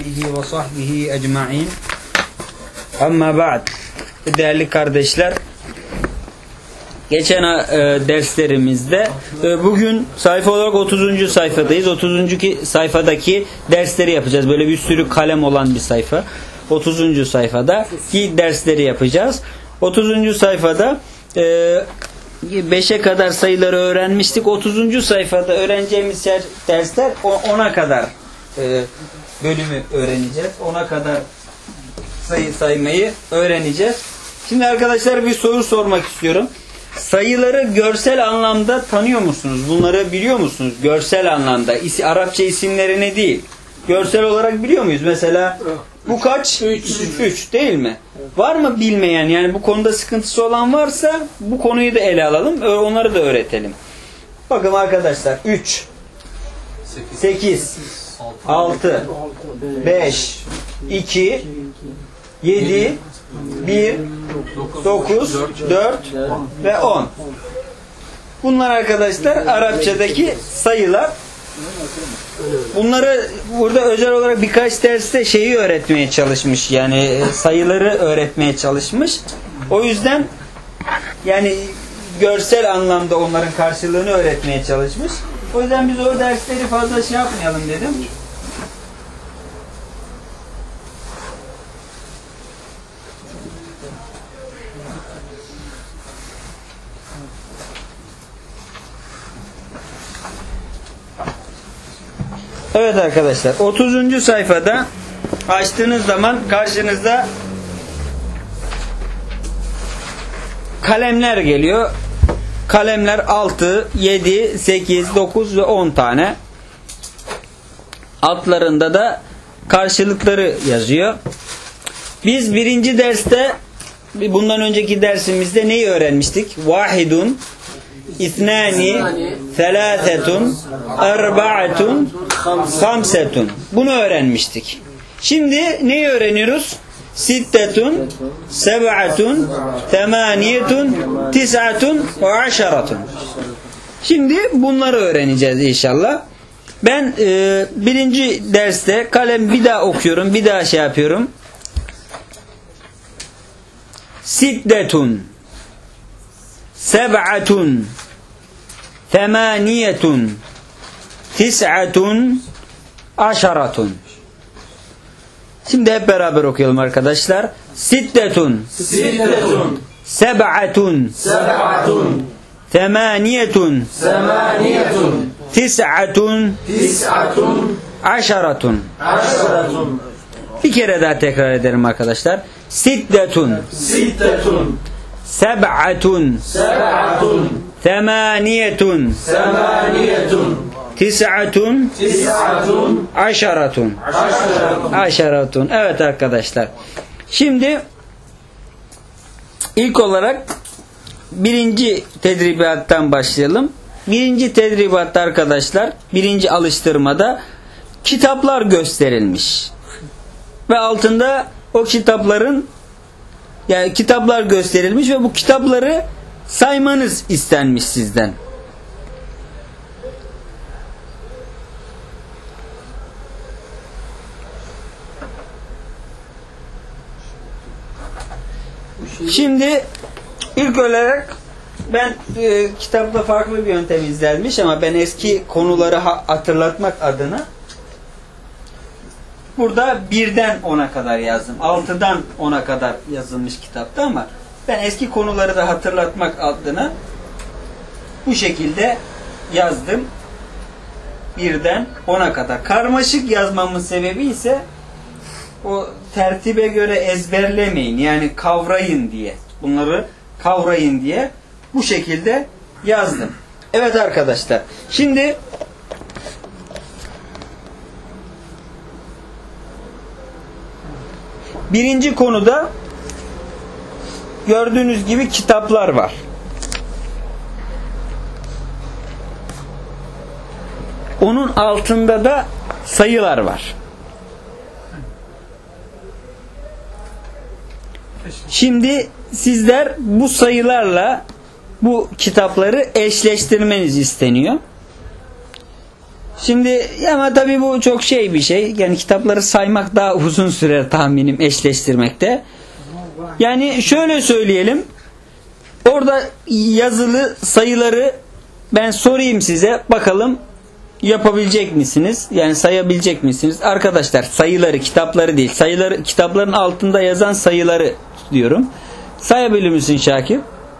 alihi ve sahbihi ecma'in. Amma ba'd. Değerli kardeşler, geçen derslerimizde bugün sayfa olarak 30. sayfadayız. 30. sayfadaki dersleri yapacağız. Böyle bir sürü kalem olan bir sayfa. 30. sayfada ki dersleri yapacağız. 30. sayfada 5'e kadar sayıları öğrenmiştik. 30. sayfada öğreneceğimiz dersler 10'a kadar bölümü öğreneceğiz. 10'a kadar sayı saymayı öğreneceğiz. Şimdi arkadaşlar bir soru sormak istiyorum. Sayıları görsel anlamda tanıyor musunuz? Bunları biliyor musunuz? Görsel anlamda. Arapça isimlerini değil. Görsel olarak biliyor muyuz? Mesela bu kaç? 3 değil mi? Var mı bilmeyen, yani bu konuda sıkıntısı olan varsa bu konuyu da ele alalım. Onları da öğretelim. Bakın arkadaşlar, 3 8 6 5 2 7 1 9 4 ve 10. Bunlar arkadaşlar Arapçadaki sayılar. Bunları burada özel olarak birkaç derste şeyi öğretmeye çalışmış. Yani sayıları öğretmeye çalışmış. O yüzden yani görsel anlamda onların karşılığını öğretmeye çalışmış. O yüzden biz o dersleri fazla şey yapmayalım dedim. Evet arkadaşlar, 30. sayfada açtığınız zaman karşınızda kalemler geliyor. Kalemler 6, 7, 8, 9 ve 10 tane. Altlarında da karşılıkları yazıyor. Biz birinci derste, bundan önceki dersimizde neyi öğrenmiştik? Vahidun, İthnani, thelâthetun, erba'atun, hamsetun. Bunu öğrenmiştik. Şimdi neyi öğreniyoruz? Sittetun, seb'atun, temaniyetun, tis'atun ve aşaratun. Şimdi bunları öğreneceğiz inşallah. Ben birinci derste kalem bir daha okuyorum, bir daha şey yapıyorum. Siddetun, seb'atun, temaniyetun, tis'atun, aşaratun. Şimdi hep beraber okuyalım arkadaşlar. Siddetun, seb'atun, temaniyetun, tis'atun, aşaratun. Bir kere daha tekrar edelim arkadaşlar. Siddetun, seb'atun, temaniyetun, tis'atun, aşaratun. Evet arkadaşlar. Şimdi ilk olarak birinci tedribattan başlayalım. Birinci tedribatta arkadaşlar, birinci alıştırmada kitaplar gösterilmiş. Ve altında o kitapların, yani kitaplar gösterilmiş ve bu kitapları saymanız istenmiş sizden. Şimdi ilk olarak ben kitapta farklı bir yöntem izlenmiş ama ben eski konuları hatırlatmak adına burada 1'den 10'a kadar yazdım. 6'dan 10'a kadar yazılmış kitapta ama ben eski konuları da hatırlatmak adına bu şekilde yazdım. 1'den 10'a kadar. Karmaşık yazmamın sebebi ise o tertibe göre ezberlemeyin. Yani kavrayın diye. Bunları kavrayın diye bu şekilde yazdım. Evet arkadaşlar. Şimdi birinci konuda gördüğünüz gibi kitaplar var. Onun altında da sayılar var. Şimdi sizler bu sayılarla bu kitapları eşleştirmeniz isteniyor. Şimdi ama tabii bu çok şey bir şey. Yani kitapları saymak daha uzun sürer tahminim eşleştirmekte. Yani şöyle söyleyelim. Orada yazılı sayıları ben sorayım size. Bakalım yapabilecek misiniz? Yani sayabilecek misiniz? Arkadaşlar sayıları, kitapları değil. Sayıları, kitapların altında yazan sayıları diyorum. Sayabilir misin Şakir?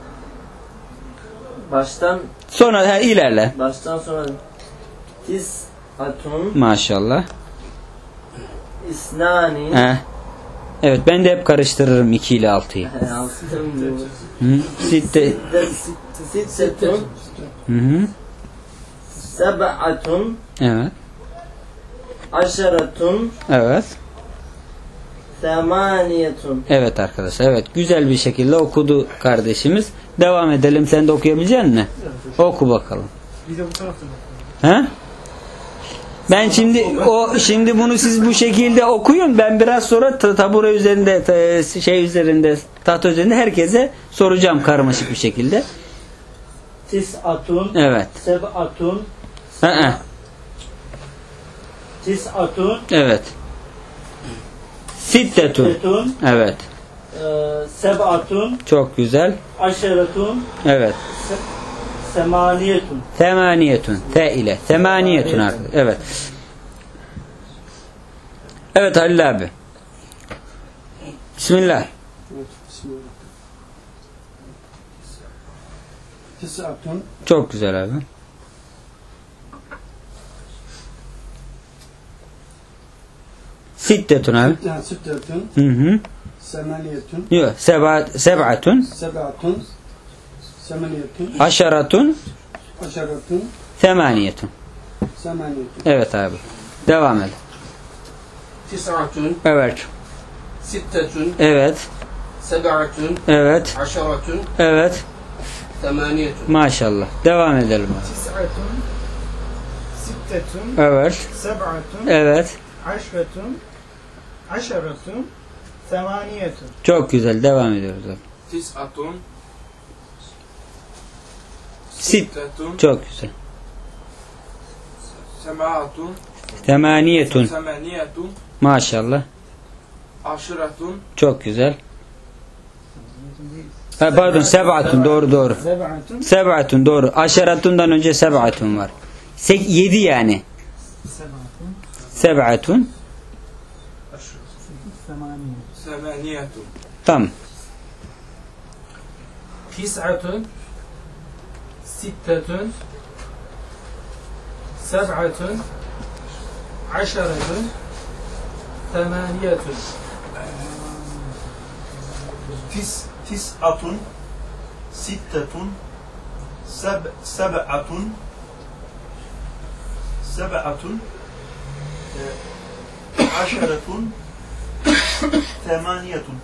Baştan Sonra ilerle. Baştan sonra tis'atun Maşallah. isnani He. Evet, ben de hep karıştırırım 2 ile 6'yı. Sitte. Sittetun Hı. seb'atun Evet. aşaratun Evet. semaniyetun. Evet arkadaşlar. Evet, güzel bir şekilde okudu kardeşimiz. Devam edelim. Sen de okuyabilecek misin? Oku bakalım. Bir de bu tarafta. He? Ben şimdi bunu siz bu şekilde okuyun. Ben biraz sonra tabure üzerinde tahta üzerinde herkese soracağım karmaşık bir şekilde. Tis'atun, Evet. seb'atun, Hı. tis'atun, Evet. Sittetun. setun, Evet. seb'atun, Çok güzel. aşeratun, Evet. semaniyetun. Temaniyetun. Te ile. Temaniyetun artık. Evet. Evet Halil abi. Bismillah. Tis'atun Çok güzel abi. Sittetun abi. Sittetun Hı hı. semaniyetun Yok. Seb'atun. seb'atun semaniyetun Aşaratun. aşaratun Temaniyetun. semaniyetun. Evet abi. Devam et. Tis'atun, Evet. sittetun, Evet. seb'atun, Evet. aşaratun, Evet. temaniyetun. Maşallah. Devam edelim abi. Tis'atun, sittetun, Evet. seb'atun, Evet. aşretun, aşaratun, semaniyetun. Çok güzel. Devam ediyoruz abi. Tis'atun, Sit. sittetun, Çok güzel. seb'atun, Temaniyetun. semaniyetun, Maşallah. aşiratun, Çok güzel. Ha, pardon, seb'atun. Doğru. Seb'atun, Seb'atun doğru. Aşeratundan önce seb'atun var. 7 yani. seb'atun, Seb'atun. semaniyetun. semaniyetun. Tamam. Tis'atun, sittetun, seb'atun, aşaratun, temaniyetun. Tis'atun sittetun seb'atun aşaretun temaniyetun.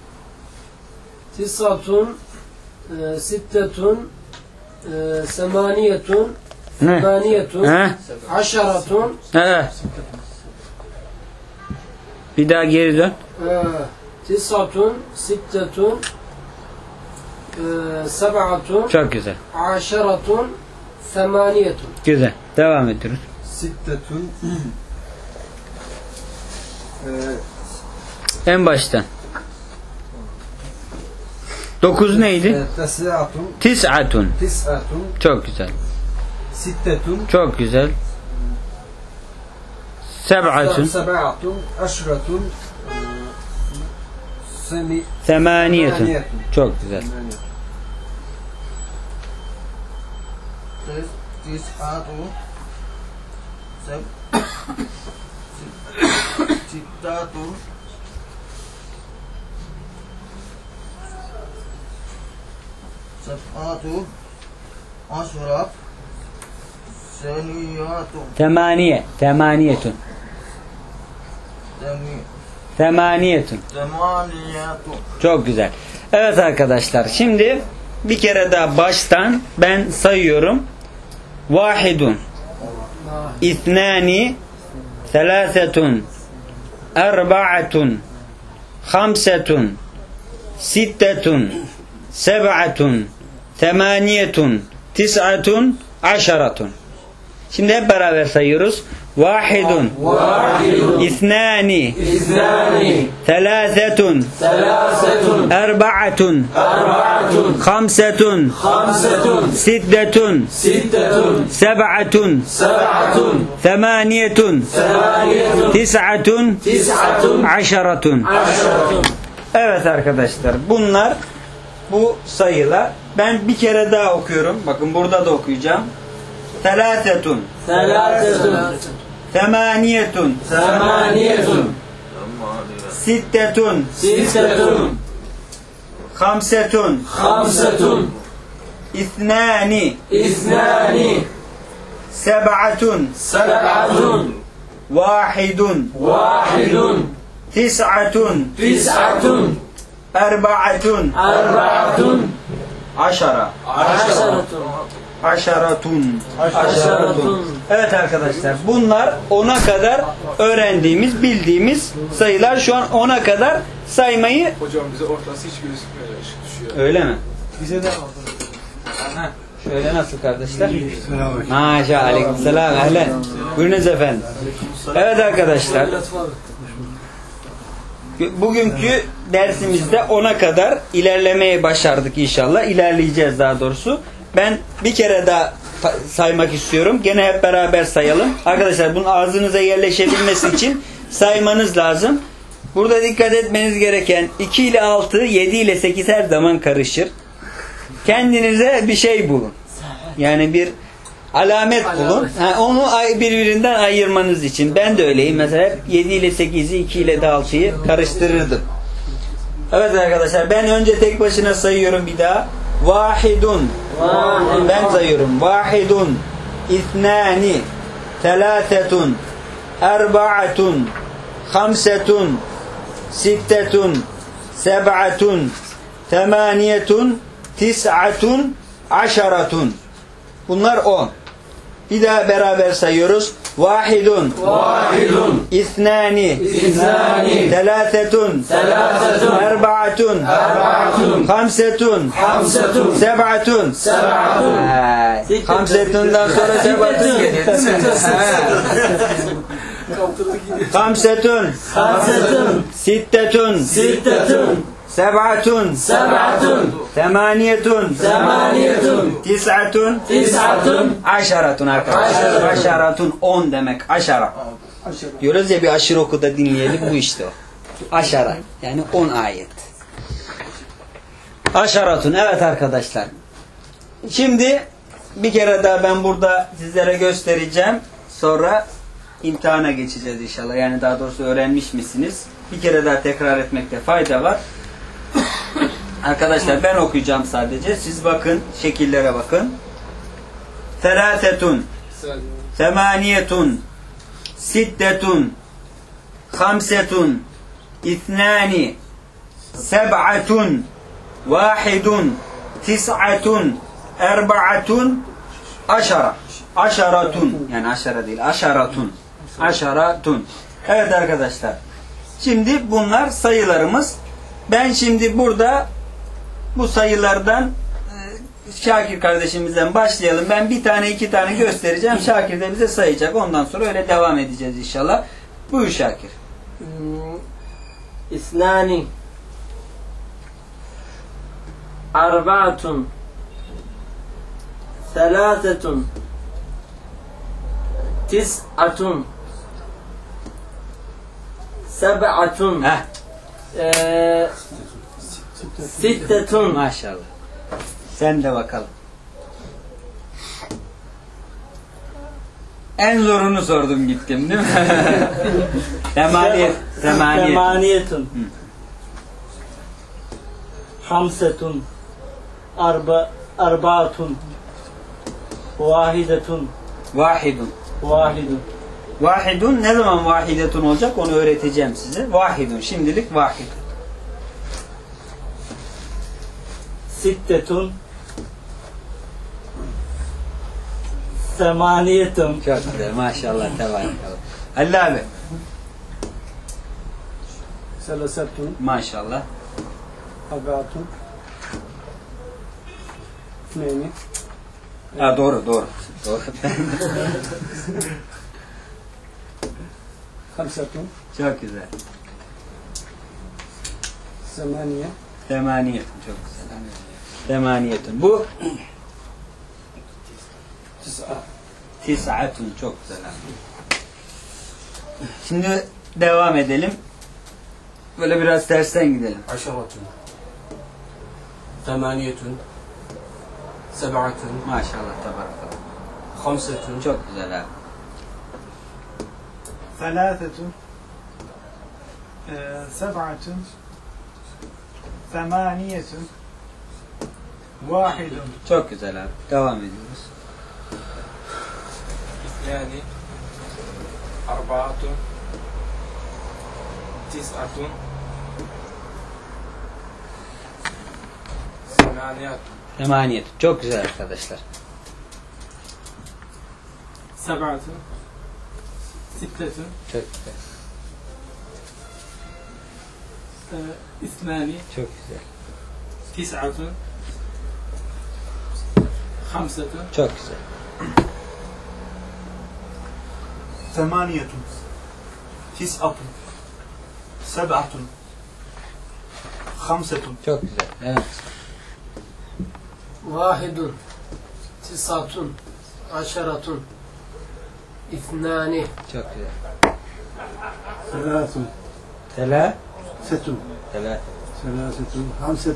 Tis'atun sittetun semaniyetun Ne? semaniyetun He? aşaratun He. Bir daha geri dön. tis'atun sittetun seb'atun Çok güzel. aşaratun semaniyetun. Güzel. Devam ediyoruz. Sittetun En baştan. 9 neydi? tes'atun Tis'atun. tis'atun Çok güzel. sittetun Çok güzel. Seb'atun. seb'atun aşratun Temaniyetun. Çok güzel. Tis'atun sittetun seb'atun aşrat seniyatun Temaniyetun. Temaniyetun. temaniyetun. Çok güzel. Evet arkadaşlar, şimdi bir kere daha baştan ben sayıyorum. Vahidun, ithnani, thelâthetun, erba'atun, hamsetun, sittetun, seb'atun, temaniyetun, tis'atun, aşaratun. Şimdi hep beraber sayıyoruz. Vahidun, İthnani, Thelâsetun, Erba'atun, Hamsetun, Siddetun, Seb'atun, Themaniyetun, Tis'atun, Aşaratun. Evet arkadaşlar, bunlar bu sayılar. Ben bir kere daha okuyorum. Bakın burada da okuyacağım. Thelâsetun, Themaniyetun, Siddetun, Hamsetun, İthnani, Seb'atun, Vahidun, Tis'atun, Erba'atun, Aşaratun. Evet arkadaşlar, bunlar 10'a kadar öğrendiğimiz, bildiğimiz sayılar. Şu an 10'a kadar saymayı... Hocam bize ortası hiç gözükmüyor. Işık düşüyor. Öyle mi? Bize de Şöyle nasıl kardeşler? Maşallah, aleykümselam, ehlen. Buyurunuz efendim. Evet arkadaşlar, bugünkü dersimizde 10'a kadar ilerlemeye başardık inşallah. İlerleyeceğiz daha doğrusu. Ben bir kere daha saymak istiyorum. Gene hep beraber sayalım. Arkadaşlar bunun ağzınıza yerleşebilmesi için saymanız lazım. Burada dikkat etmeniz gereken 2 ile 6, 7 ile 8 her zaman karışır. Kendinize bir şey bulun. Yani bir alamet bulun. Onu birbirinden ayırmanız için. Ben de öyleyim. Mesela hep 7 ile 8'i, 2 ile de 6'yı karıştırırdım. Evet arkadaşlar, ben önce tek başına sayıyorum bir daha. Vahidun. Ben sayıyorum. Vahidun, İthnani, Thelâsetun, Erba'atun, Hamsetun, Siddetun, Seb'atun, Themaniyetun, Tis'atun, Aşaratun. Bunlar 10. Bir daha beraber sayıyoruz. Vahidun, İthnani, Thelâsetun, Erba'atun, Hamsetun, Seb'atun. Hamsetun'dan sonra Seb'atun geliyor. Hamsetun, Siddetun, Seb'atun, Themaniyetun, Tis'atun, Aşaratun arkadaşlar. Aşaratun 10 demek. Aşara. Diyoruz ya, bir aşırı oku da dinleyelim. Bu işte o. Aşara. Yani 10 ayet. Aşaratun. Evet arkadaşlar. Şimdi bir kere daha ben burada sizlere göstereceğim. Sonra imtihana geçeceğiz inşallah. Yani daha doğrusu öğrenmiş misiniz? Bir kere daha tekrar etmekte fayda var. Arkadaşlar ben okuyacağım sadece. Siz bakın, şekillere bakın. Thelâsetun, Themaniyetun, Siddetun, Hamsetun, İthnani, Seb'atun, Vahidun, Tis'atun, Erba'atun, Aşara. Aşaratun. Yani aşara değil. Aşaratun. Aşaratun. Evet arkadaşlar. Şimdi bunlar sayılarımız. Ben şimdi burada bu sayılardan Şakir kardeşimizden başlayalım. Ben bir tane 2 tane göstereceğim. Şakir de bize sayacak. Ondan sonra öyle devam edeceğiz inşallah. Buyur Şakir. İsnani, Arba'atun, Thelâsetun, Tis'atun, Seb'atun, Siddetun. Maşallah. Sen de bakalım. En zorunu sordum gittim değil mi? Semaniyetun. Hamsetun. Arbaatun. Vahidetun. Vahidun. Vahidun ne zaman vahidetun olacak onu öğreteceğim size. Vahidun. Şimdilik vahid. Siddetun. Semaniyetun. Çok güzel. Maşallah. Tebarek. Allah abi. Selasetun, Maşallah. Arbaatun, İthneyni, Ha, doğru. Doğru. خمسة Çok güzel. ثمانية Temaniyetun. Çok güzel. Temaniyetun. Bu تسعة tis'atun. Çok güzel. Şimdi devam edelim. Böyle biraz tersten gidelim. عشرة ثمانية سبعة Maşallah. Tabarakallah. خمسة Çok güzel abi. ثلاثة سبعة ثمانية واحد Çok güzel abi. Devam ediyoruz. اثنان أربعة تسعة ثمانية Temaniyet. Çok güzel arkadaşlar. سبعة ستة Çok güzel. اثنان Çok güzel. تسعة خمسة Çok güzel. ثمانية تسعة سبعة خمسة Çok güzel. Evet. واحد تسعة عشرة اثنان Çok güzel. ثلاث Tela. ست Tela. ثلاثة خمسة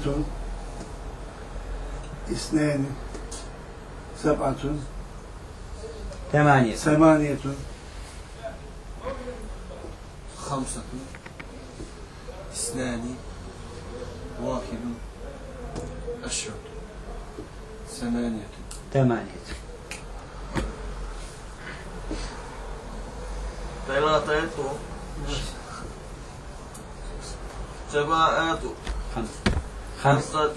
اثنان سبعة Temaniyet. ثمانية خمسة اثنان واحد عشرة ثمانية Temaniyet. ثلاثة سبعة Hams. خمسة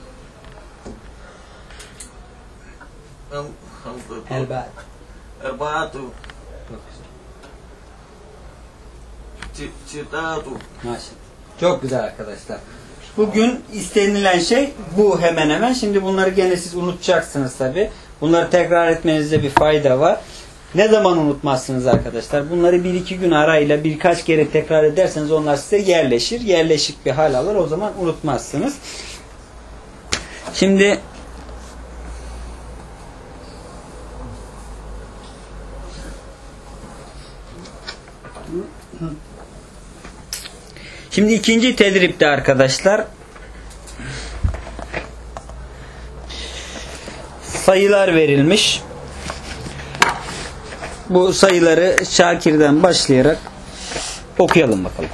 خمسة Elbat. أربعة Çok güzel. ستة Maşallah. Çok güzel arkadaşlar. Bugün istenilen şey bu hemen hemen. Şimdi bunları gene siz unutacaksınız tabi. Bunları tekrar etmenizde bir fayda var. Ne zaman unutmazsınız arkadaşlar? Bunları 1-2 gün arayla birkaç kere tekrar ederseniz onlar size yerleşir. Yerleşik bir hal alır. O zaman unutmazsınız. Şimdi ikinci tedripte arkadaşlar sayılar verilmiş. Bu sayıları Şakir'den başlayarak okuyalım bakalım.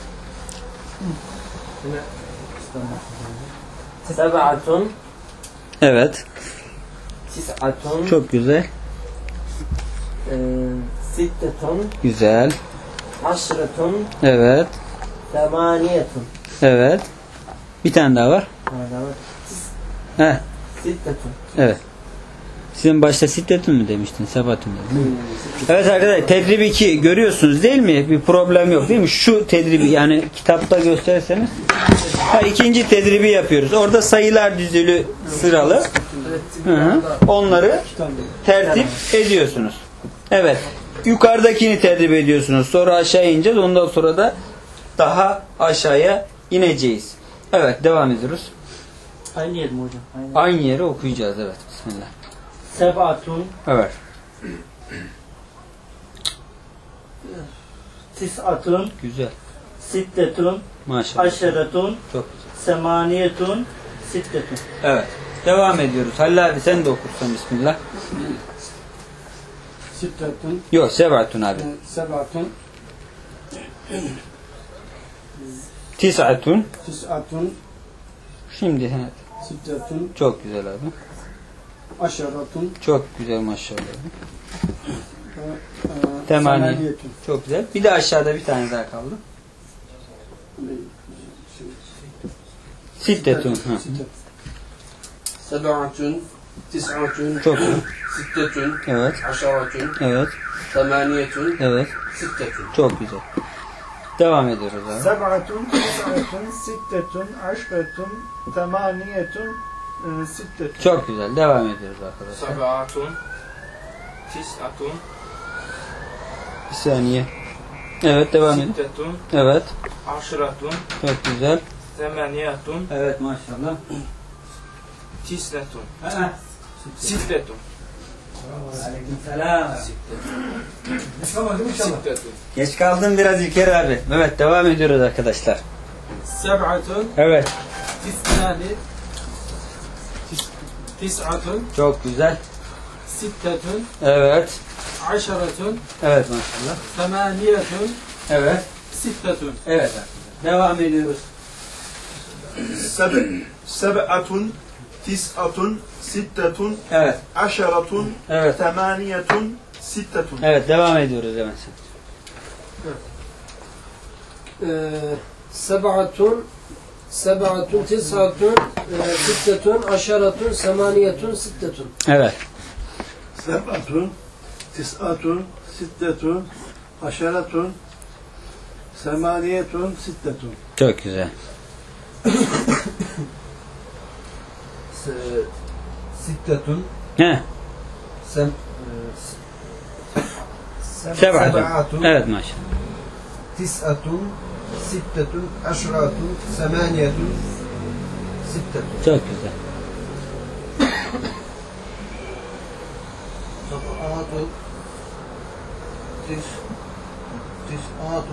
سبعة Evet. تسعة Çok güzel. ستة Güzel. عشرة Evet. ثمانية Evet. Bir tane daha var. Heh. ستة Evet. Sizin başta siddetun mu demiştin? Sebatun dedim. Evet arkadaşlar tedrib 2 görüyorsunuz değil mi? Bir problem yok değil mi? Şu tedribi yani kitapta gösterirseniz. İkinci tedribi yapıyoruz. Orada sayılar dizili sıralı. Hı-hı. Onları tertip ediyorsunuz. Evet. Yukarıdakini tedrib ediyorsunuz. Sonra aşağı ineceğiz. Ondan sonra da daha aşağıya ineceğiz. Evet devam ediyoruz. Aynı yer mi hocam? Aynı yeri okuyacağız. Evet. Bismillah. Seb'atun, Evet. tis'atun, Güzel. siddetun, Maşallah. aşeretun, Çok güzel. semaniyetun, siddetun. Evet. Devam ediyoruz. Halil abi sen de okursan bismillah. ستة Yok sebatun abi. سبعة Tis'atun. تسعة Şimdi evet. ستة Çok güzel abi. عشرة Çok güzel maşallah abi. Temani. Çok güzel. Bir de aşağıda bir tane daha kaldı. Siddetun. Ha. سبعة تسعة Çok güzel. ستة Evet. عشرة Evet. ثمانية Evet. ستة Çok güzel. Devam ediyoruz abi. سبعة تسعة ستة عشرة ثمانية ستة. Çok güzel. Devam ediyoruz arkadaşlar. Sab'atun. Tis'atun. Bir saniye. Evet devam edin. Sittetun. Evet. Aşiratun. Çok güzel. Semaniyatun. Evet maşallah. Tis'letun. Sittetun. Aleykümselam. Sittetun. Geç kaldın biraz İlker abi. Evet devam ediyoruz arkadaşlar. سبعة Evet. اثنان تسعة Çok güzel. ستة Evet. عشرة Evet maşallah. ثمانية Evet. ستة. Evet. Devam ediyoruz. سبعة تسعة ستة Evet. عشرة Evet. ثمانية ستة. Evet devam ediyoruz hemen. Seb'atun tis'atun sittetun aşaratun semaniyetun sittetun. Evet. سبعة تسعة ستة عشرة ثمانية ستة. Çok güzel. ستة He. Seb'atun. Evet maşallah. تسعة ستة عشرة ثمانية ستة. Çok güzel. سبعة تسعة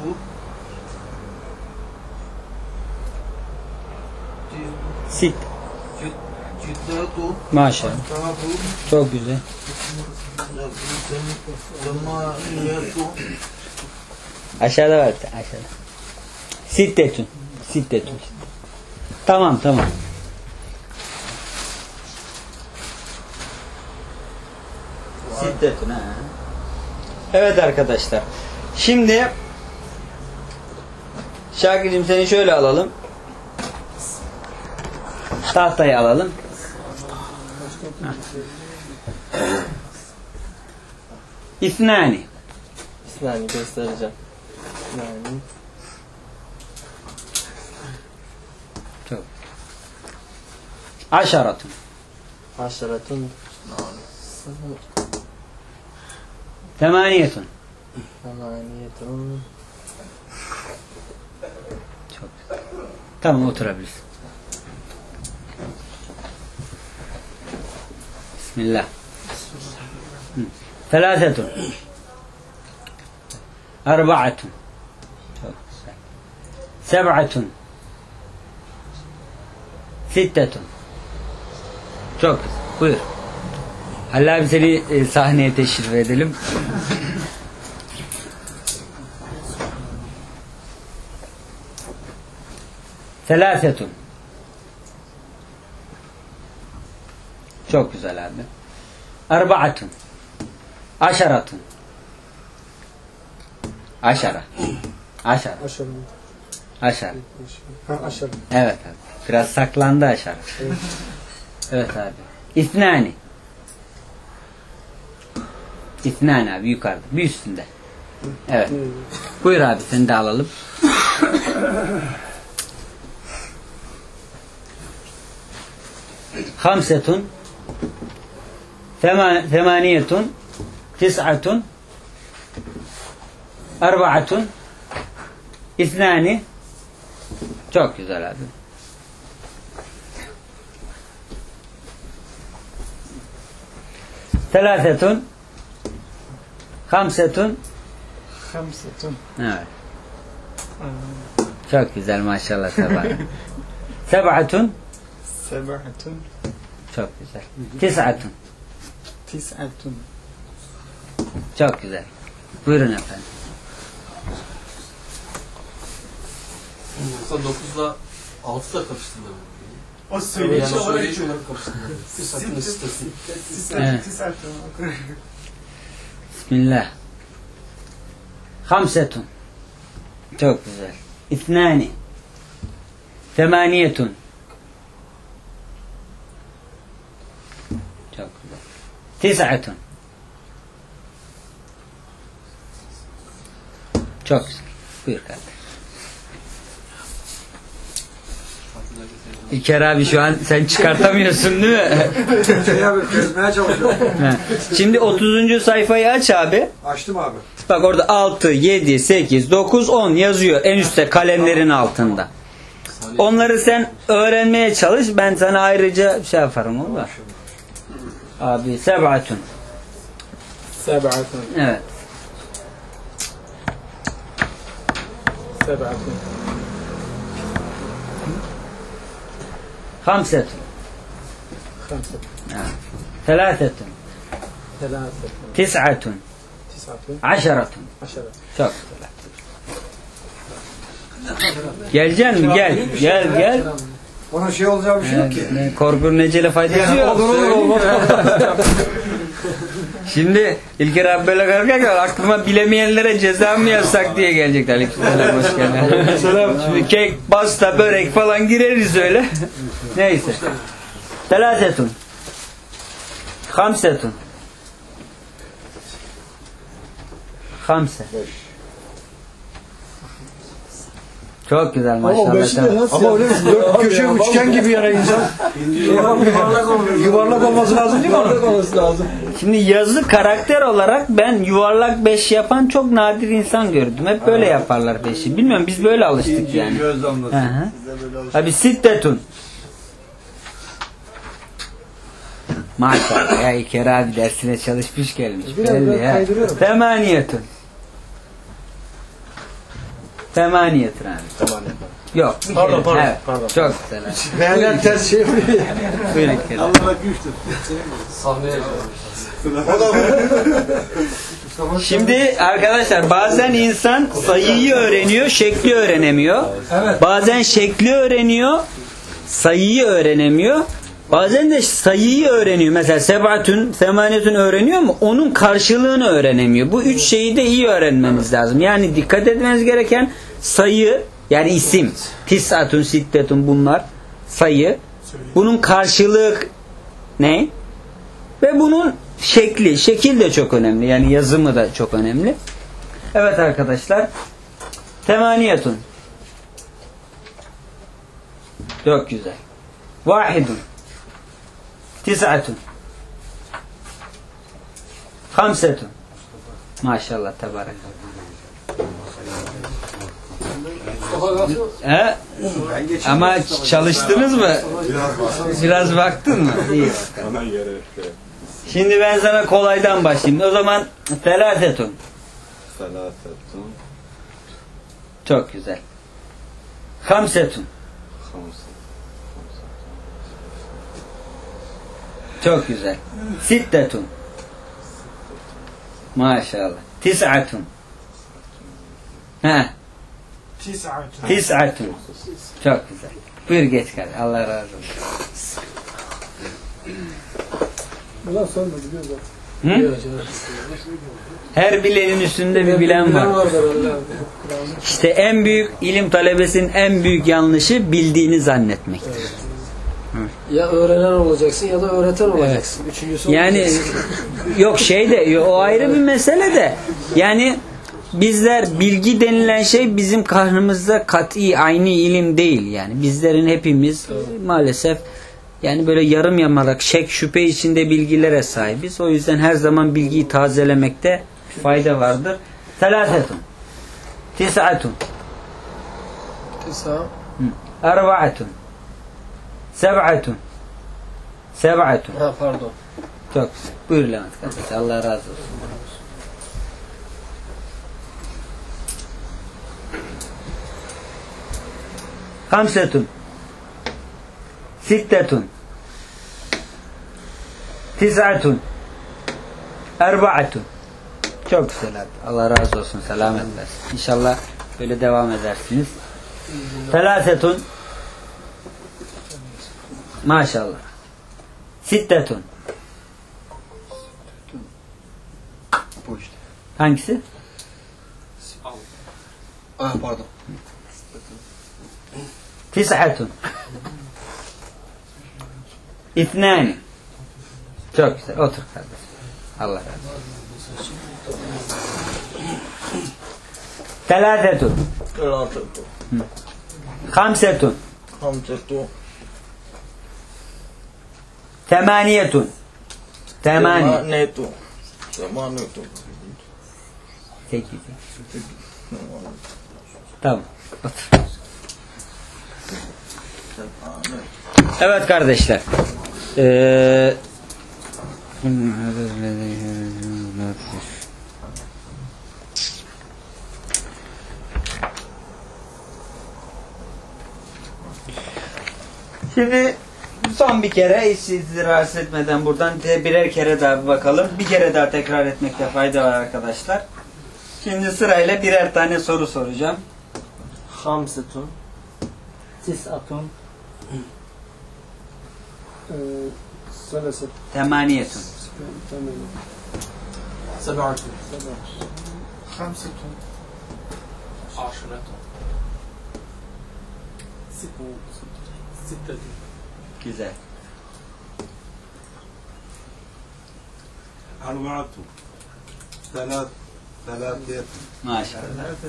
Sit. ستة Maşallah. عشرة Çok güzel. ثمانية Aşağıda var. Aşağıda. Sittetun. Sittetun. Tamam tamam. Sittetun ha. Evet arkadaşlar. Şimdi Şakir'cim seni şöyle alalım. Tahtayı alalım. İsnani. İsnani göstereceğim. İsnani. Çok. Aşaratun. Aşiratun. Temaniyetun. Semaniyetun. Çok güzel. Tamam oturabilirsin. Bismillah. Thelâsetun. Arba'atun. Çok güzel. Seb'atun. Sittetun. Çok güzel. Buyur. Halil abi seni sahneye teşrif edelim. Thelâsetun. Çok güzel abi. Arba'atun. Aşaratun. Aşara. Aşara. Aşara. Aşağı. Evet abi. Biraz saklandı aşağı. Evet abi. İsnani. İsnani abi yukarıda. Bir üstünde. Evet. Buyur abi seni de alalım. Hamsetun. Temaniyetun. Tis'atun. Arba'atun. İsnani. Çok güzel abi. Thelâsetun. Hamsetun. Evet. Çok güzel maşallah sabah. Seb'atun. Çok güzel. Tis'atun. Çok güzel. Buyurun efendim. Sen 9'la 6 da karıştırdın. O söyleyici olarak Söyleyici olarak karıştırdın. Sittetun sittetun. Evet. Bismillah. Hamsetun. Çok güzel. İthnani. Temaniyetun. Çok güzel. Tis'atun. Çok güzel. Buyur kardeşim. İlker abi şu an sen çıkartamıyorsun değil mi? Abi çözmeye çalışıyorum. Şimdi 30. sayfayı aç abi. Açtım abi. Bak orada 6, 7, 8, 9, 10 yazıyor en üstte kalemlerin altında. Onları sen öğrenmeye çalış. Ben sana ayrıca şey yaparım olur mu? Abi seb'atun. Seb'atun. Evet. Seb'atun. Hamsetun. Hamsetun. Thelâthetun. Thelâsetun. Tis'atun. Tis'atun. Aşaratun. Aşarat. Çok güzel. Geleceksin mi? Gel. Gel. Ona şey olacağı bir şey yok ki. Korkunun necele faydası yok. Olur. Şimdi İlker abi böyle kararken aklıma bilemeyenlere ceza mı yazsak diye gelecekler. Aleykümselam, hoş geldin. Şimdi kek, pasta, börek falan gireriz öyle. Neyse. Thelâsetun. Hamsetun. Hamse. Çok güzel maşallah. Ama öyle dört köşe üçgen gibi yarayınca yuvarlak olması lazım değil mi? Yuvarlak olması lazım. Şimdi yazı karakter olarak ben yuvarlak 5 yapan çok nadir insan gördüm. Hep böyle yaparlar 5'i. Bilmiyorum biz böyle alıştık yani. Göz damlası. Abi sittetun. Maşallah ya İlker abi dersine çalışmış gelmiş. Belli ya. Temaniyetun. Temaniyetun abi. Yok. Pardon. Evet. Çok güzel. Beğenen ters şey yapıyor ya. Böyle İlker abi. Allah'a güçtür. Sahneye Şimdi arkadaşlar bazen insan sayıyı öğreniyor, şekli öğrenemiyor. Bazen şekli öğreniyor, sayıyı öğrenemiyor. Bazen de sayıyı öğreniyor. Mesela seb'atun, semaniyetun öğreniyor mu? Onun karşılığını öğrenemiyor. Bu üç şeyi de iyi öğrenmeniz lazım. Yani dikkat etmeniz gereken sayı, yani isim. Tis'atun, sittetun bunlar sayı. Bunun karşılığı ne? Ve bunun şekli. Şekil de çok önemli. Yani yazımı da çok önemli. Evet arkadaşlar. Temaniyetun. Çok güzel. Vahidun. Tis'atun. Hamsetun. Maşallah tebarek. Ama çalıştınız mı? Biraz baktın mı? İyi bakalım. Şimdi ben sana kolaydan başlayayım. O zaman thelâsetun. Çok güzel. Hamsetun. Çok güzel. Sittetun. Maşallah. Tis'atun. Tis'atun. Çok güzel. Buyur geç kardeşim. Allah razı olsun. Bundan sonra biliyor zaten. Her bilenin üstünde bir bilen var. İşte en büyük ilim talebesinin en büyük yanlışı bildiğini zannetmektir. Ya öğrenen olacaksın ya da öğreten olacaksın. Üçüncüsü yani yok şey de o ayrı bir mesele de yani bizler bilgi denilen şey bizim karnımızda kat'i aynı ilim değil yani bizlerin hepimiz maalesef yani böyle yarım yamalak şek şüphe içinde bilgilere sahibiz. O yüzden her zaman bilgiyi tazelemekte fayda vardır. Thelâsetun. Tis'atun. Arba'atun. Seb'atun. Seb'atun. Ha pardon. Çok güzel. Buyur Levent kardeş. Allah razı olsun. Hamsetun. Sittetun. Tis'atun. Arba'atun. Çok güzel abi. Allah razı olsun. Selamet versin. İnşallah böyle devam edersiniz. Thelâsetun. Maşallah. Sittetun. Hangisi? Pardon. Tis'atun. İthnani. Çok güzel. Otur kardeşim. Allah razı olsun. Thelâsetun. Hamsetun. Hamsetun. Temaniyetun. Semaniyetun. Semaniyetun. 8. Tamam. Evet kardeşler. Şimdi son bir kere hiç sizi rahatsız etmeden buradan birer kere daha bakalım. Bir kere daha tekrar etmekte fayda var arkadaşlar. Şimdi sırayla birer tane soru soracağım. Hamsetun. Tis'atun. Selaset. Temaniyetun. Sebatun. Hamsetun. Aşiretun. Sittetun. Güzel. Arba'atun. Selatiyetun. Maşallah.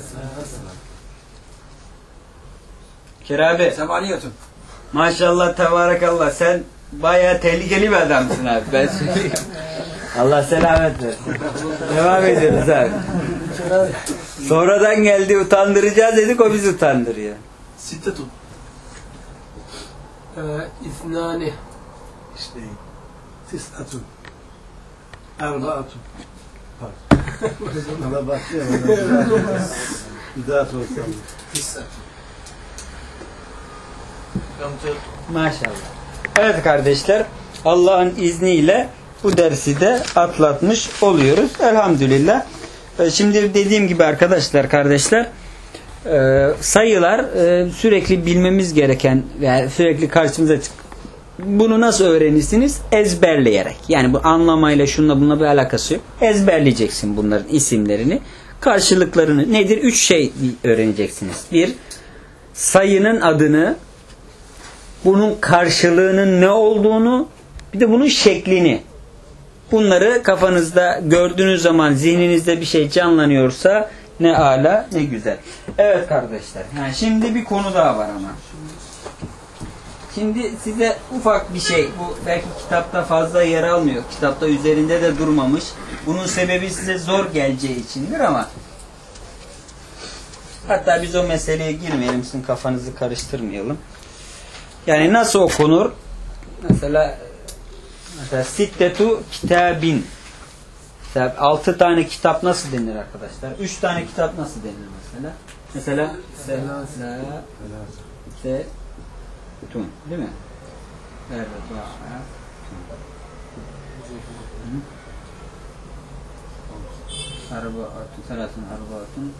Kirabi. Semaniyetun. Maşallah, tebarakallah. Sen bayağı tehlikeli bir adamsın abi. Ben söyleyeyim. Allah selamet versin. Devam ediyoruz abi. Sonradan geldi, utandıracağız dedik, o bizi utandırıyor. Sittetun. İznani. Tis'atun. Arba'atun. Ona bakıyor. Bir daha sorsam. Hamsetun. Maşallah. Evet kardeşler, Allah'ın izniyle bu dersi de atlatmış oluyoruz. Elhamdülillah. Şimdi dediğim gibi arkadaşlar, kardeşler, sayılar sürekli bilmemiz gereken veya sürekli karşımıza bunu nasıl öğrenirsiniz? Ezberleyerek. Yani bu anlamayla şununla bununla bir alakası yok. Ezberleyeceksin bunların isimlerini. Karşılıklarını nedir? 3 şey öğreneceksiniz. 1. Sayının adını, bunun karşılığının ne olduğunu, bir de bunun şeklini. Bunları kafanızda gördüğünüz zaman, zihninizde bir şey canlanıyorsa ne ala ne güzel. Evet kardeşler. Yani şimdi bir konu daha var ama. Şimdi size ufak bir şey, bu belki kitapta fazla yer almıyor. Kitapta üzerinde de durmamış. Bunun sebebi size zor geleceği içindir ama hatta biz o meseleye girmeyelim, sizin kafanızı karıştırmayalım. Yani nasıl okunur? Mesela sittetu kitabin. 6 tane kitap nasıl denir arkadaşlar? 3 tane kitap nasıl denir mesela? Mesela tun, değil mi? Evet. Arbaatun.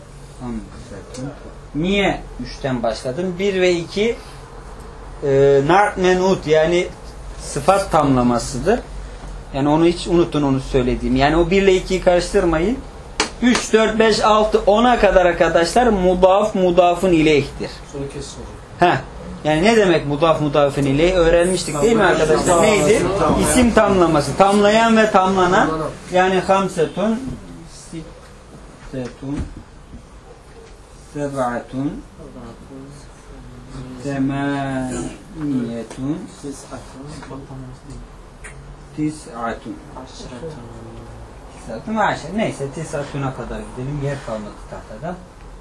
Niye 3'ten başladım? 1 ve 2 nart menut, yani sıfat tamlamasıdır. Yani onu hiç unutun, onu söylediğim. Yani o 1 ile 2'yi karıştırmayın. 3, 4, 5, 6, 10'a kadar arkadaşlar mudaf mudafın ileyhtir. Sonra kes soruyu. Yani ne demek mudaf mudafın ileyh? Öğrenmiştik değil mi arkadaşlar? Neydi? İsim tamlaması. Tamlayan ve tamlanan. Yani hamsetun, sittetun, seb'atun, semaniyetun, tis'atun. Neyse tis'atuna kadar gidelim. Yer kalmadı tahtada.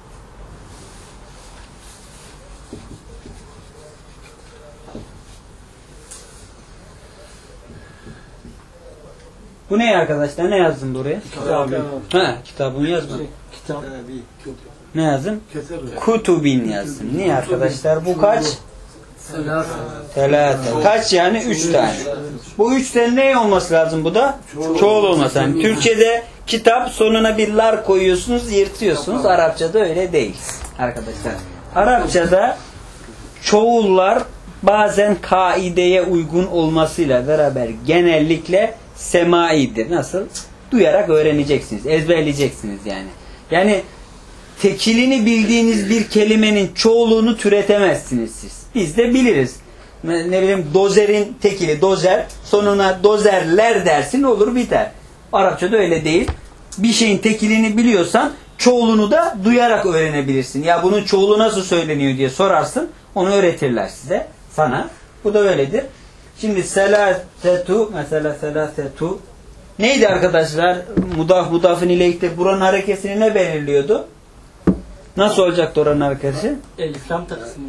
Bu ne arkadaşlar? Ne yazdın buraya? Kitabını yazma. Ne yazdın? Kutubin yazdım. Niye arkadaşlar? Bu kaç? Telate. Kaç yani? 3 tane. Bu 3 tane ne olması lazım bu da? Çoğul olması. Yani Türkçe'de kitap sonuna bir lar koyuyorsunuz, yırtıyorsunuz. Arapçada öyle değil arkadaşlar. Arapçada çoğullar bazen kaideye uygun olmasıyla beraber genellikle semaidir. Nasıl? Duyarak öğreneceksiniz. Ezberleyeceksiniz yani. Yani tekilini bildiğiniz bir kelimenin çoğulunu türetemezsiniz siz. Biz de biliriz. Ne bileyim, dozerin tekili dozer, sonuna dozerler dersin, olur biter. Arapçada öyle değil. Bir şeyin tekilini biliyorsan çoğulunu da duyarak öğrenebilirsin. Ya bunun çoğulu nasıl söyleniyor diye sorarsın. Onu öğretirler size. Sana. Bu da öyledir. Şimdi selasetu mesela selasetu neydi arkadaşlar? Mudafın ileyhte buranın harekesini ne belirliyordu? Nasıl olacaktı oranın hareketi? Eliflam takısını.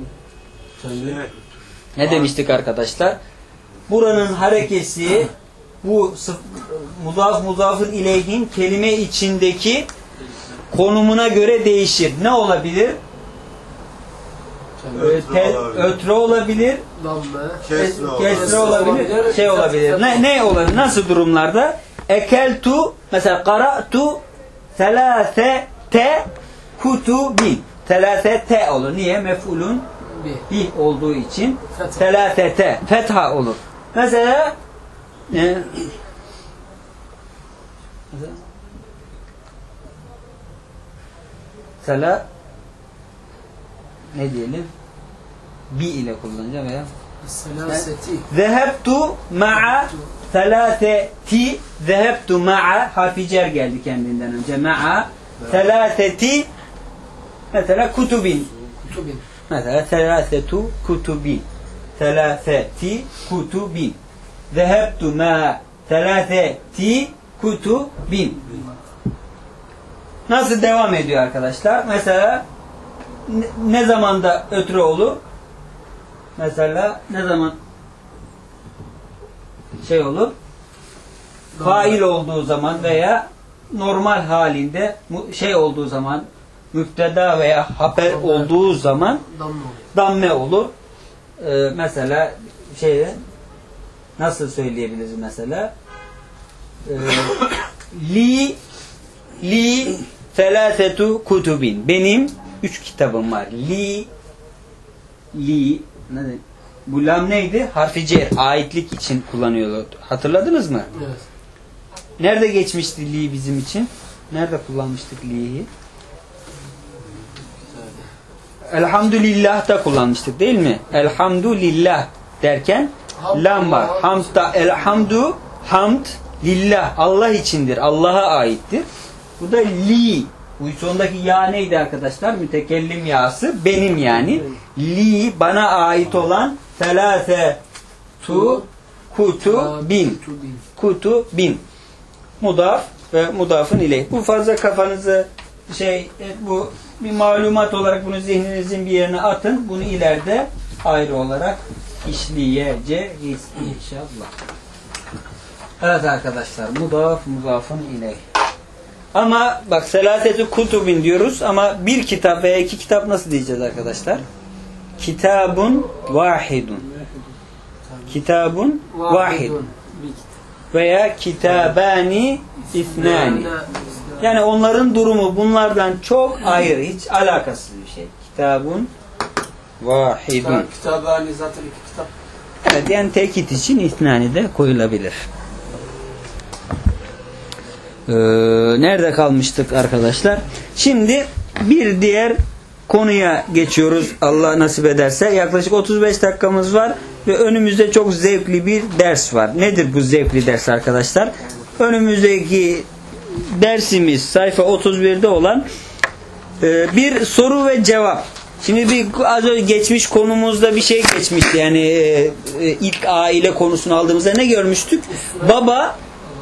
Ne demiştik arkadaşlar? Buranın harekesi bu mudafın ileyhin kelime içindeki konumuna göre değişir. Ne olabilir? Ötre olabilir. Kesre olabilir. Şey olabilir. Ne olabilir? Nasıl durumlarda? Ekeltu mesela qara'tu selasete kutubin. Selasete olur. Niye? Mef'ulun bih olduğu için selasete fetha olur. Mesela ne diyelim? Bi ile kullanacağım veya selaseti. Zehebtu ma'a selaseti. Zehebtu ma'a harfi cer geldi kendinden önce. Ma'a selaseti mesela kutubin. Mesela selasetu kutubin. Selaseti kutubin. Zehebtu ma'a selaseti kutubin. Nasıl devam ediyor arkadaşlar? Mesela ne zamanda ötre olur? Mesela ne zaman şey olur? Fail olduğu zaman veya normal halinde şey olduğu zaman, müpteda veya haber olduğu zaman damme olur. Mesela nasıl söyleyebiliriz mesela? Li selasetu kutubin. Benim 3 kitabım var. Bu lam neydi? Harfi cer. Aitlik için kullanıyorlar. Hatırladınız mı? Evet. Nerede geçmişti li bizim için? Nerede kullanmıştık li'yi? Elhamdülillah da kullanmıştık değil mi? Elhamdülillah derken lam var. Hamd'da elhamdu hamd lillah. Allah içindir. Allah'a aittir. Bu da li. Bu sondaki ya neydi arkadaşlar? Mütekellim yası. Benim yani. Li bana ait olan selasetu kutubin. Kutubin. Mudaf ve mudafın ileyh. Bu fazla kafanızı bu bir malumat olarak bunu zihninizin bir yerine atın. Bunu ileride ayrı olarak işleyeceğiz inşallah. Evet arkadaşlar. Mudafın ileyh. Ama bak selasetu kutubin diyoruz ama bir kitap veya 2 kitap nasıl diyeceğiz arkadaşlar? Kitabun vahidun. Kitabun vahidun. Veya kitabani ithnani. Yani onların durumu bunlardan çok ayrı. Hiç alakasız bir şey. Kitabun vahidun. Kitabani zaten 2 kitap. Evet yani tekit için ithnani de koyulabilir. Nerede kalmıştık arkadaşlar? Şimdi bir diğer konuya geçiyoruz Allah nasip ederse. Yaklaşık 35 dakikamız var ve önümüzde çok zevkli bir ders var. Nedir bu zevkli ders arkadaşlar? Önümüzdeki dersimiz sayfa 31'de olan bir soru ve cevap. Şimdi az önce geçmiş konumuzda bir şey geçmişti. Yani ilk aile konusunu aldığımızda ne görmüştük? Baba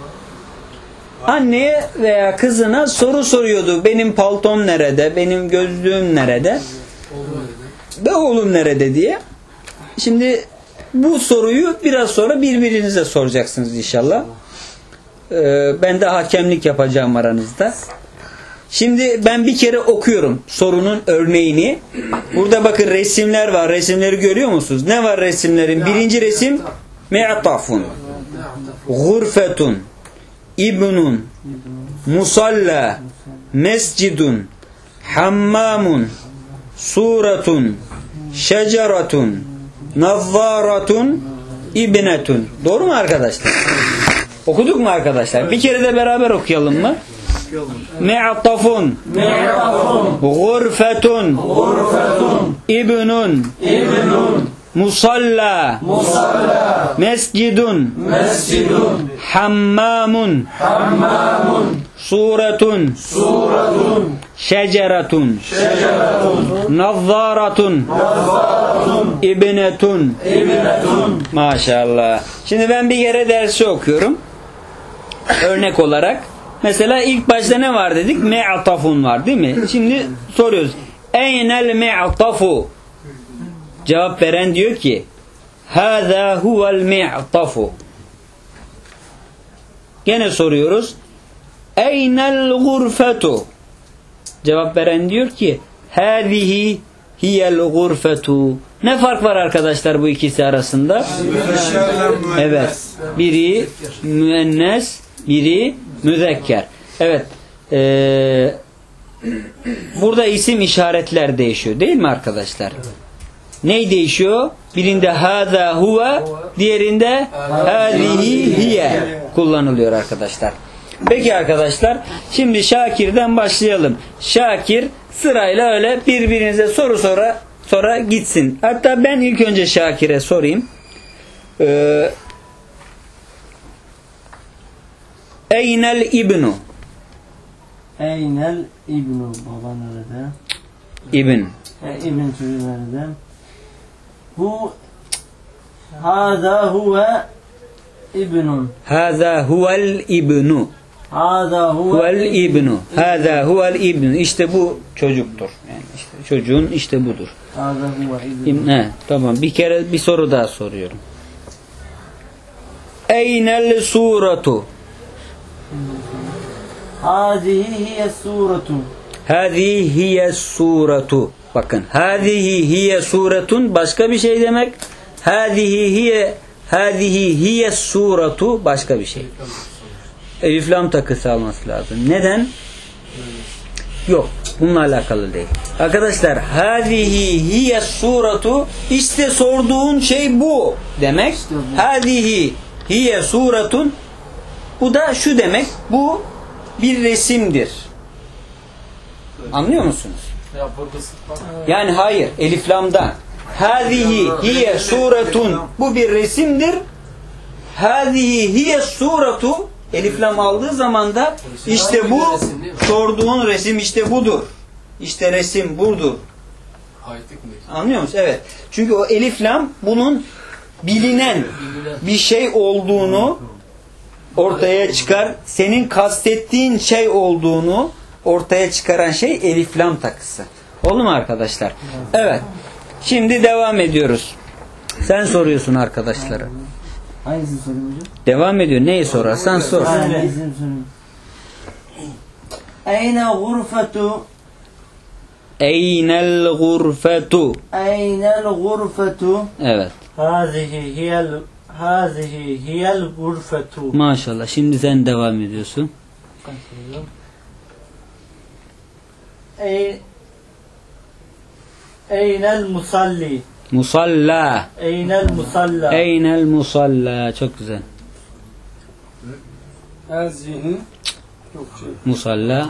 anneye veya kızına soru soruyordu. Benim paltom nerede? Benim gözlüğüm nerede? Ve oğlum nerede diye. Şimdi bu soruyu biraz sonra birbirinize soracaksınız inşallah. Ben de hakemlik yapacağım aranızda. Şimdi ben bir kere okuyorum sorunun örneğini. Burada bakın resimler var. Resimleri görüyor musunuz? Ne var resimlerin? Birinci resim me'tafun, gurfetun, İbnun, musalla, mescidun, hammamun, suratun, şeceratun, nazzaratun, ibnetun. Doğru mu arkadaşlar? Okuduk mu arkadaşlar? Bir kere de beraber okuyalım mı? Me'tafun, gurfetun, ibnun, Musalla. Mescidun. Hammamun. Suretun. Şeceretun. Nazzaratun. İbnetun. Maşallah. Şimdi ben bir yere dersi okuyorum. Örnek olarak. Mesela ilk başta ne var dedik? Me'atafun var değil mi? Şimdi soruyoruz. Eynel me'atafu? Cevap veren diyor ki Hâzâ huvel me'atafu. Gene soruyoruz. Eynel gurfetu? Cevap veren diyor ki Hâzihi hiyel gurfetu. Ne fark var arkadaşlar bu ikisi arasında? Evet. Biri müennes, biri müzekker. Evet. Burada isim işaretler değişiyor değil mi arkadaşlar? Ne değişiyor? Birinde hâzâ huve, diğerinde hâzihi hiye kullanılıyor arkadaşlar. Peki arkadaşlar, şimdi Şakir'den başlayalım. Şakir sırayla öyle birbirinize soru sonra gitsin. Hatta ben ilk önce Şakir'e sorayım. Eynel ibnu? Eynel ibnu? Baba nerede? İbn. İbn çocuğu nerede? Bu Hâzâ huve ibnun. Hâzâ huvel ibnu. Hâzâ huvel ibnu. Hâzâ huvel ibnu. İşte bu çocuktur. Yani işte çocuğun işte budur. Hâzâ huve ibnu. Tamam. Bir soru daha soruyorum. Eynel suratu? Hâzihi hiye suratu. Hâzihi hiye suratu. Bakın. Hâzihi hiye suretun başka bir şey demek. Hâzihi hiye suratu başka bir şey. Elif lam takısı alması lazım. Neden? Yok. Bununla alakalı değil. Arkadaşlar hâzihi hiye suratu işte sorduğun şey bu demek. Hâzihi hiye suretun bu da şu demek. Bu bir resimdir. Anlıyor musunuz? Yani hayır. Elif lamdan. Hâzihi hiye suretun bu bir resimdir. Hâzihi hiye suretu elif lam aldığı zaman da işte bu sorduğun resim işte budur. İşte resim budur. Anlıyor musun? Evet. Çünkü o elif lam bunun bilinen bir şey olduğunu ortaya çıkar. Senin kastettiğin şey olduğunu ortaya çıkaran şey elif lam takısı. Oldu mu arkadaşlar? Evet. Şimdi devam ediyoruz. Sen soruyorsun arkadaşlara. Hangisini sorayım hocam? Devam ediyor. Neyi sorarsan sor. Eyne gurfetu? Eynel gurfetu? Eynel gurfetu? Evet. Hazihi hiyel gurfetu. Maşallah. Şimdi sen devam ediyorsun. Eynel musalli? Musalla. Eynel musalla? Eynel musalla. Çok güzel. Hazihi Musalla.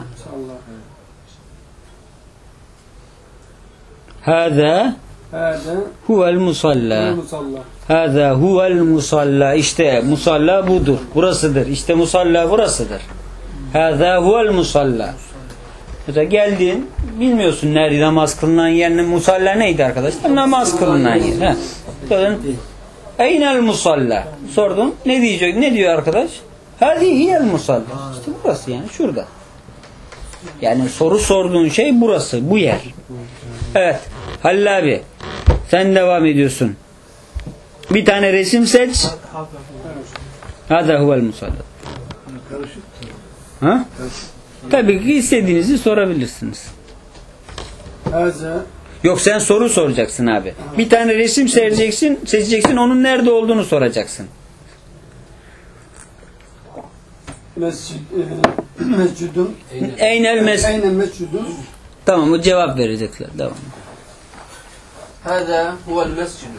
Hâzâ huvel musalla. Hâzâ huvel musalla. İşte musalla budur. Burasıdır. İşte musalla burasıdır. Hâzâ huvel musalla. Mesela geldin, bilmiyorsun nerede namaz kılınan yer, musalla neydi arkadaşlar? Namaz kılınan yer. Eynel musalla. Sordun. Ne diyecek? Ne diyor arkadaş? Hâzihi hiyel musalla. İşte burası yani. Şurada. Yani soru sorduğun şey burası. Bu yer. Evet. Halil abi. Sen devam ediyorsun. Bir tane resim seç. Hâzâ huvel musalla. Ha? Tabii ki istediğinizi sorabilirsiniz. Yok sen soru soracaksın abi. Bir tane resim seçeceksin, onun nerede olduğunu soracaksın. Mescidun. Eynel mescidun. Tamam, o cevap verecekler. Devam. هذا هو المسجد.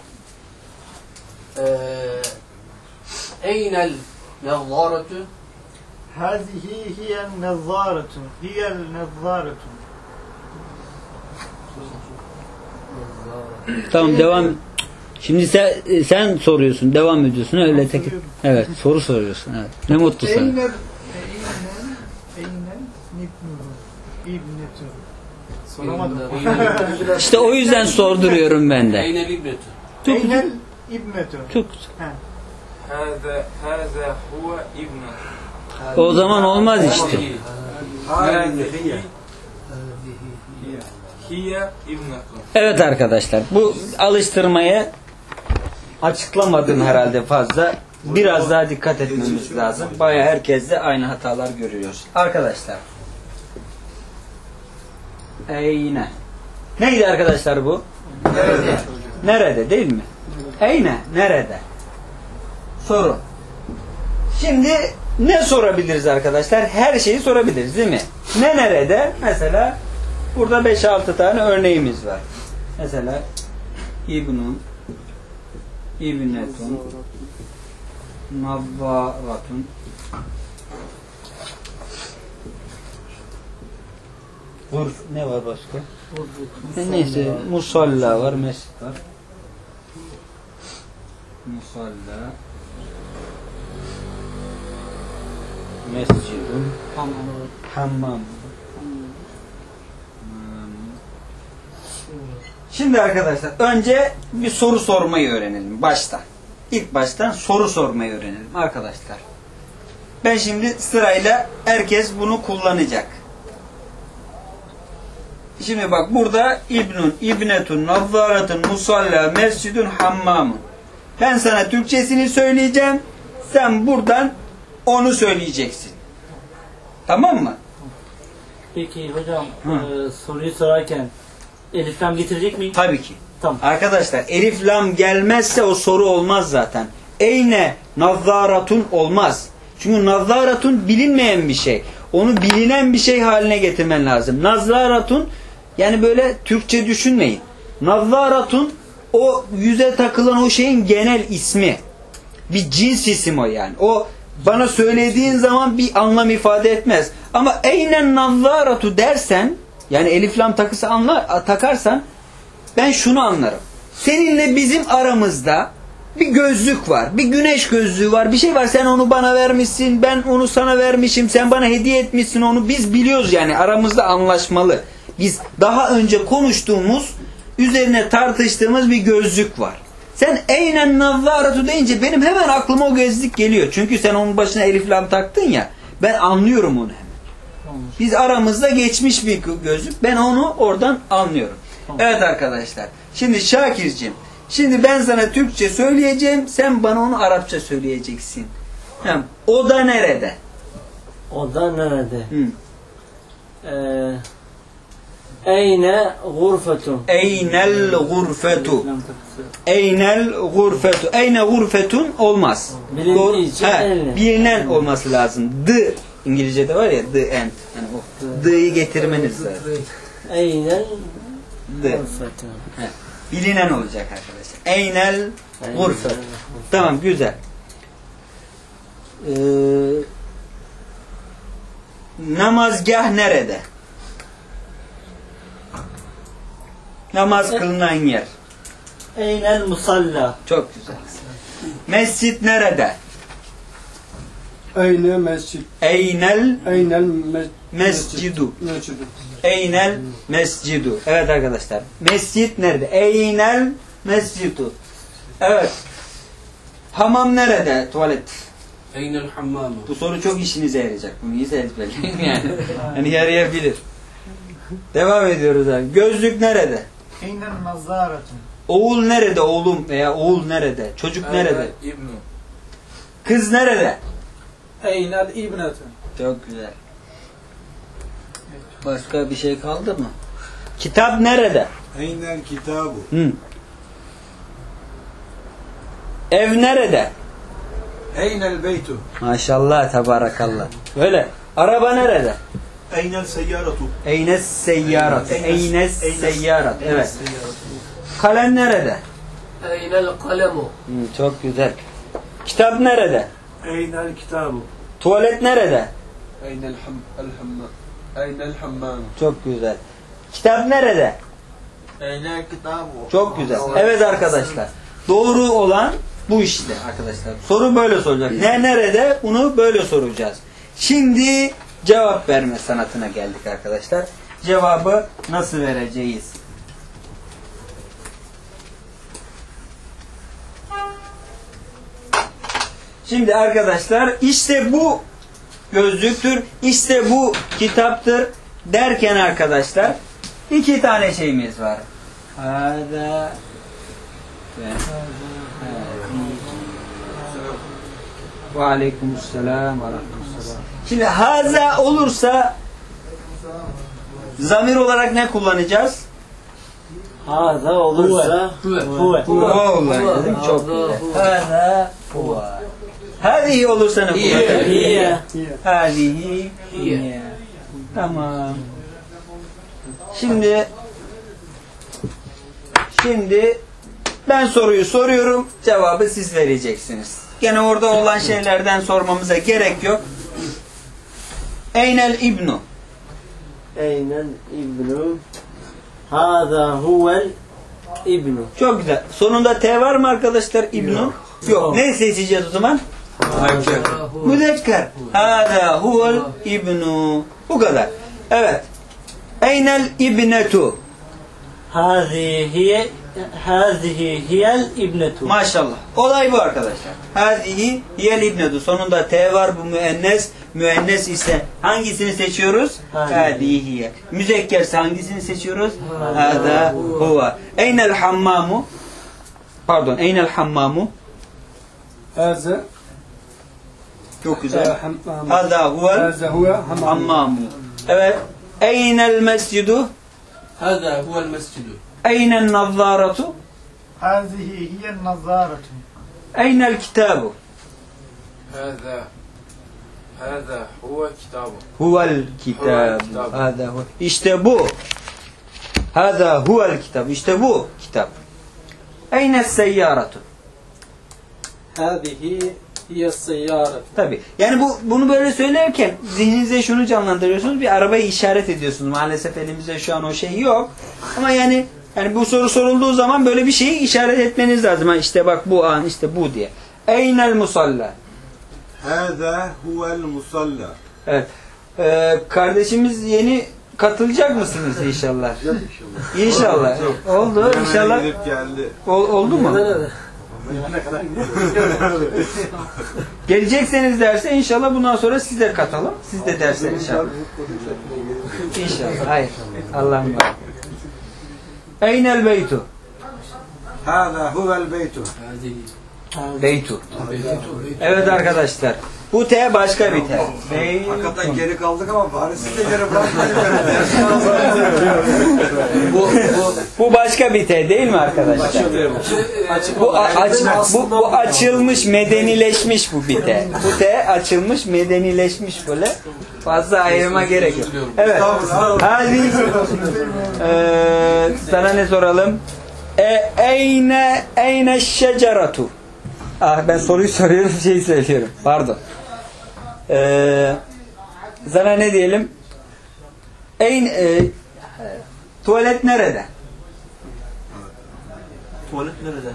أين النظارة؟ هذه هي النظارة. هي النظارة. Tamam, devam. Şimdi sen soruyorsun, devam ediyorsun öyle tek. Evet, soru soruyorsun. Evet. Ne mutlu sana. Eynen İbnetü. Soramadım. İşte o yüzden sorduruyorum ben de. Eynel ibnetu. Eynel İbnetü. Çok. هذا هو ابنه. O zaman olmaz işte. هي ابنه. Evet arkadaşlar, bu alıştırmayı açıklamadım herhalde fazla. Biraz daha dikkat etmemiz lazım. Bayağı herkes de aynı hatalar görüyoruz. Arkadaşlar. Eyne. Neydi arkadaşlar bu? Nerede? Nerede değil mi? Eyne. Nerede? Soru. Şimdi ne sorabiliriz arkadaşlar? Her şeyi sorabiliriz değil mi? Ne nerede? Mesela burada 5-6 tane örneğimiz var. Mesela İbnun, İbnetun, Navvaratun, ne var başka? Neyse, musalla var, mescid var. Musalla, mescidun, hammam. Şimdi arkadaşlar önce bir soru sormayı öğrenelim başta. İlk baştan soru sormayı öğrenelim arkadaşlar. Ben şimdi sırayla herkes bunu kullanacak. Şimdi bak burada İbnun, İbnetun, Nazzaratun, Musalla, Mescidun, Hammamun. Ben sana Türkçesini söyleyeceğim. Sen buradan onu söyleyeceksin. Tamam mı? Peki hocam soruyu sorarken elif lam getirecek miyim? Tabii ki. Tamam. Arkadaşlar elif lam gelmezse o soru olmaz zaten. Eyne nazzaratun olmaz. Çünkü nazzaratun bilinmeyen bir şey. Onu bilinen bir şey haline getirmen lazım. Nazzaratun yani böyle Türkçe düşünmeyin. Nazzaratun o yüze takılan o şeyin genel ismi. Bir cins isim o yani. O bana söylediğin zaman bir anlam ifade etmez. Ama eynen nazzaratu dersen yani elif lam takısı takarsan ben şunu anlarım. Seninle bizim aramızda bir gözlük var. Bir güneş gözlüğü var. Bir şey var. Sen onu bana vermişsin. Ben onu sana vermişim. Sen bana hediye etmişsin onu. Biz biliyoruz yani. Aramızda anlaşmalı. Biz daha önce konuştuğumuz, üzerine tartıştığımız bir gözlük var. Sen eynen nazzaratu deyince benim hemen aklıma o gözlük geliyor. Çünkü sen onun başına elif lam taktın ya. Ben anlıyorum onu hemen. Biz aramızda geçmiş bir gözlük. Ben onu oradan anlıyorum. Evet arkadaşlar. Şimdi Şakir'cim. Şimdi ben sana Türkçe söyleyeceğim. Sen bana onu Arapça söyleyeceksin. O da nerede? O da nerede? Eyne gurfetun. Eynel gurfetu. Eynel gurfetu. Eyne gurfetun olmaz. Bilinen olması lazım. The İngilizce'de var ya the end. Yani o the'yi getirmeniz lazım. Eynel the. gurfetun. Bilinen olacak arkadaşlar. Eynel gurfetu. Tamam güzel. Namazgah nerede? Namaz kılınan yer. Eynel musalla. Çok güzel. Mescit nerede? Eyne mescid. Eynel mescidu. Eynel mescidu. Evet arkadaşlar. Mescit nerede? Eynel mescidu. Evet. Hamam nerede? Tuvalet. Eynel hammamu. Bu soru çok işinize yarayacak. Bunu iyi ezberleyin yani. Yani yarayabilir. Devam ediyoruz abi. Gözlük nerede? Eynel nazzaratun. Oğul nerede? Oğlum veya oğul nerede? Çocuk nerede? İbnu. Kız nerede? Eynel ibnetun. Çok güzel. Başka bir şey kaldı mı? Kitap nerede? Eynel kitabu. Ev nerede? Eynel beytu. Maşallah, tabarakallah. Böyle. Araba nerede? Eynel seyyaratu. Eynes seyyarat. Eynes seyyarat. Evet. Kalem nerede? Eynel kalemu. Çok güzel. Kitap nerede? Eynel kitabu. Tuvalet nerede? Eynel hammam. Eynel hammam. Çok güzel. Kitap nerede? Eynel kitabu. Çok güzel. Evet arkadaşlar. Doğru olan bu işte arkadaşlar. Soru böyle soracak. Ne nerede? Bunu böyle soracağız. Şimdi cevap verme sanatına geldik arkadaşlar. Cevabı nasıl vereceğiz? Şimdi arkadaşlar işte bu gözlüktür, işte bu kitaptır derken arkadaşlar iki tane şeyimiz var. Hâzâ ve aleykümselam ve rahmetullah. Şimdi haza olursa zamir olarak ne kullanacağız? Haza olursa huve. Huve. Çok güzel. Haza huve. Hâzihi olursa ne kullanacağız? Hiye. Hâzihi hiye. Tamam. Şimdi ben soruyu soruyorum, cevabı siz vereceksiniz. Gene orada olan şeylerden sormamıza gerek yok. Eynel ibnu. Eynel ibnu. Haza huvel ibnu. Çok güzel. Sonunda T var mı arkadaşlar ibnu? Yok. Ne seçeceğiz o zaman? Müzekker. Haza huvel ibnu. Bu kadar. Evet. Eynel ibnetu. Hazihi hiyel ibnetu. Maşallah. Olay bu arkadaşlar. Hazihi hiyel ibnetu. Sonunda T var, bu müennes. Müennes ise hangisini seçiyoruz? Hazihi. Müzekkerse hangisini seçiyoruz? Hâzâ huve. Eynel hammamu. Pardon. Eynel hammamu. Hâzâ. Çok güzel. Hâzâ huvel hammamu. Evet. Eynel mescidu. هذا هو المسجد. Eynel nazzâratu. هذه هي النظارة. Eynel kitabu. هذا هو كتابه. Huvel kitabu. Hâzâ huve. İşte bu. Hâzâ huvel kitabu. İşte bu kitap. Eynel seyyâratu. هذه هي السيارة. Tabii. Yani bunu böyle söylerken zihninize şunu canlandırıyorsunuz. Bir arabayı işaret ediyorsunuz. Maalesef elimizde şu an o şey yok. Ama yani bu soru sorulduğu zaman böyle bir şeyi işaret etmeniz lazım. Ha işte bak bu an, işte bu diye. Eynel musalla. Hâzâ huvel musalla. Evet. Kardeşimiz yeni katılacak mısınız inşallah? İnşallah. Oldu inşallah. Oldu mu? Gelecekseniz derse inşallah bundan sonra siz de katalım. Siz de derse inşallah. İnşallah. Hayır. Allah'ım var. Eynel beytu. Hâzâ huvel beytu. Beytu. Evet arkadaşlar. Bu T başka bir T. Hakikaten geri kaldık ama bari siz de geri bırakmayın. Bu başka bir T değil mi arkadaşlar? Bu açılmış, medenileşmiş bu bir T. Bu T açılmış, medenileşmiş böyle. Fazla ayrıma gerek yok. Evet. Hadi. Sana ne soralım? Eyne şeceratu. Ben soruyu soruyorum, şeyi söylüyorum. Pardon. Sana ne diyelim? Tuvalet nerede? Tuvalet nerede?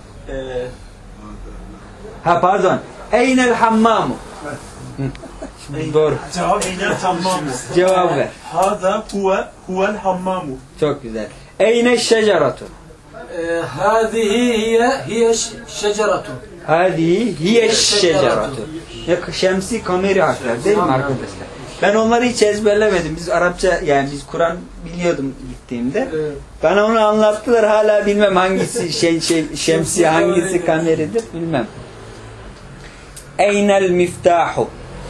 Pardon. Eynel hammamu. Doğru. Cevap eynel hammamu. Cevap ver. Hâzâ huvel hammamu. Çok güzel. Eyne şeceratu. هذه هي الشجرة. Hadi hiye şeceratu. Şemsi kameri harfler değil mi arkadaşlar? Ben onları hiç ezberlemedim. Biz Arapça, yani biz Kur'an biliyordum gittiğimde. Bana onu anlattılar, hala bilmem hangisi şemsi, hangisi kameridir bilmem. Eynel miftahu.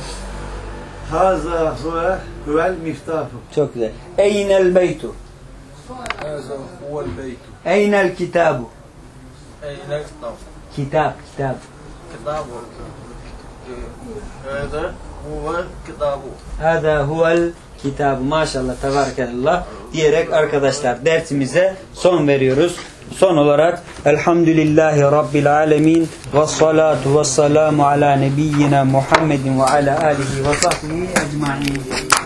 Hâzâ huvel miftahu. Çok güzel. Eynel beytu. هذا هو البيت. Eynel kitabu. أين الكتاب؟ Kitap. كتاب. هذا هو الكتاب. Hâzâ huvel kitabı. Maşallah, tebarekallah diyerek arkadaşlar dersimize son veriyoruz. Son olarak elhamdülillahi rabbil alemin ve salatu ve selamu ala nebiyyina Muhammedin ve ala alihi ve sahbihi ecma'in.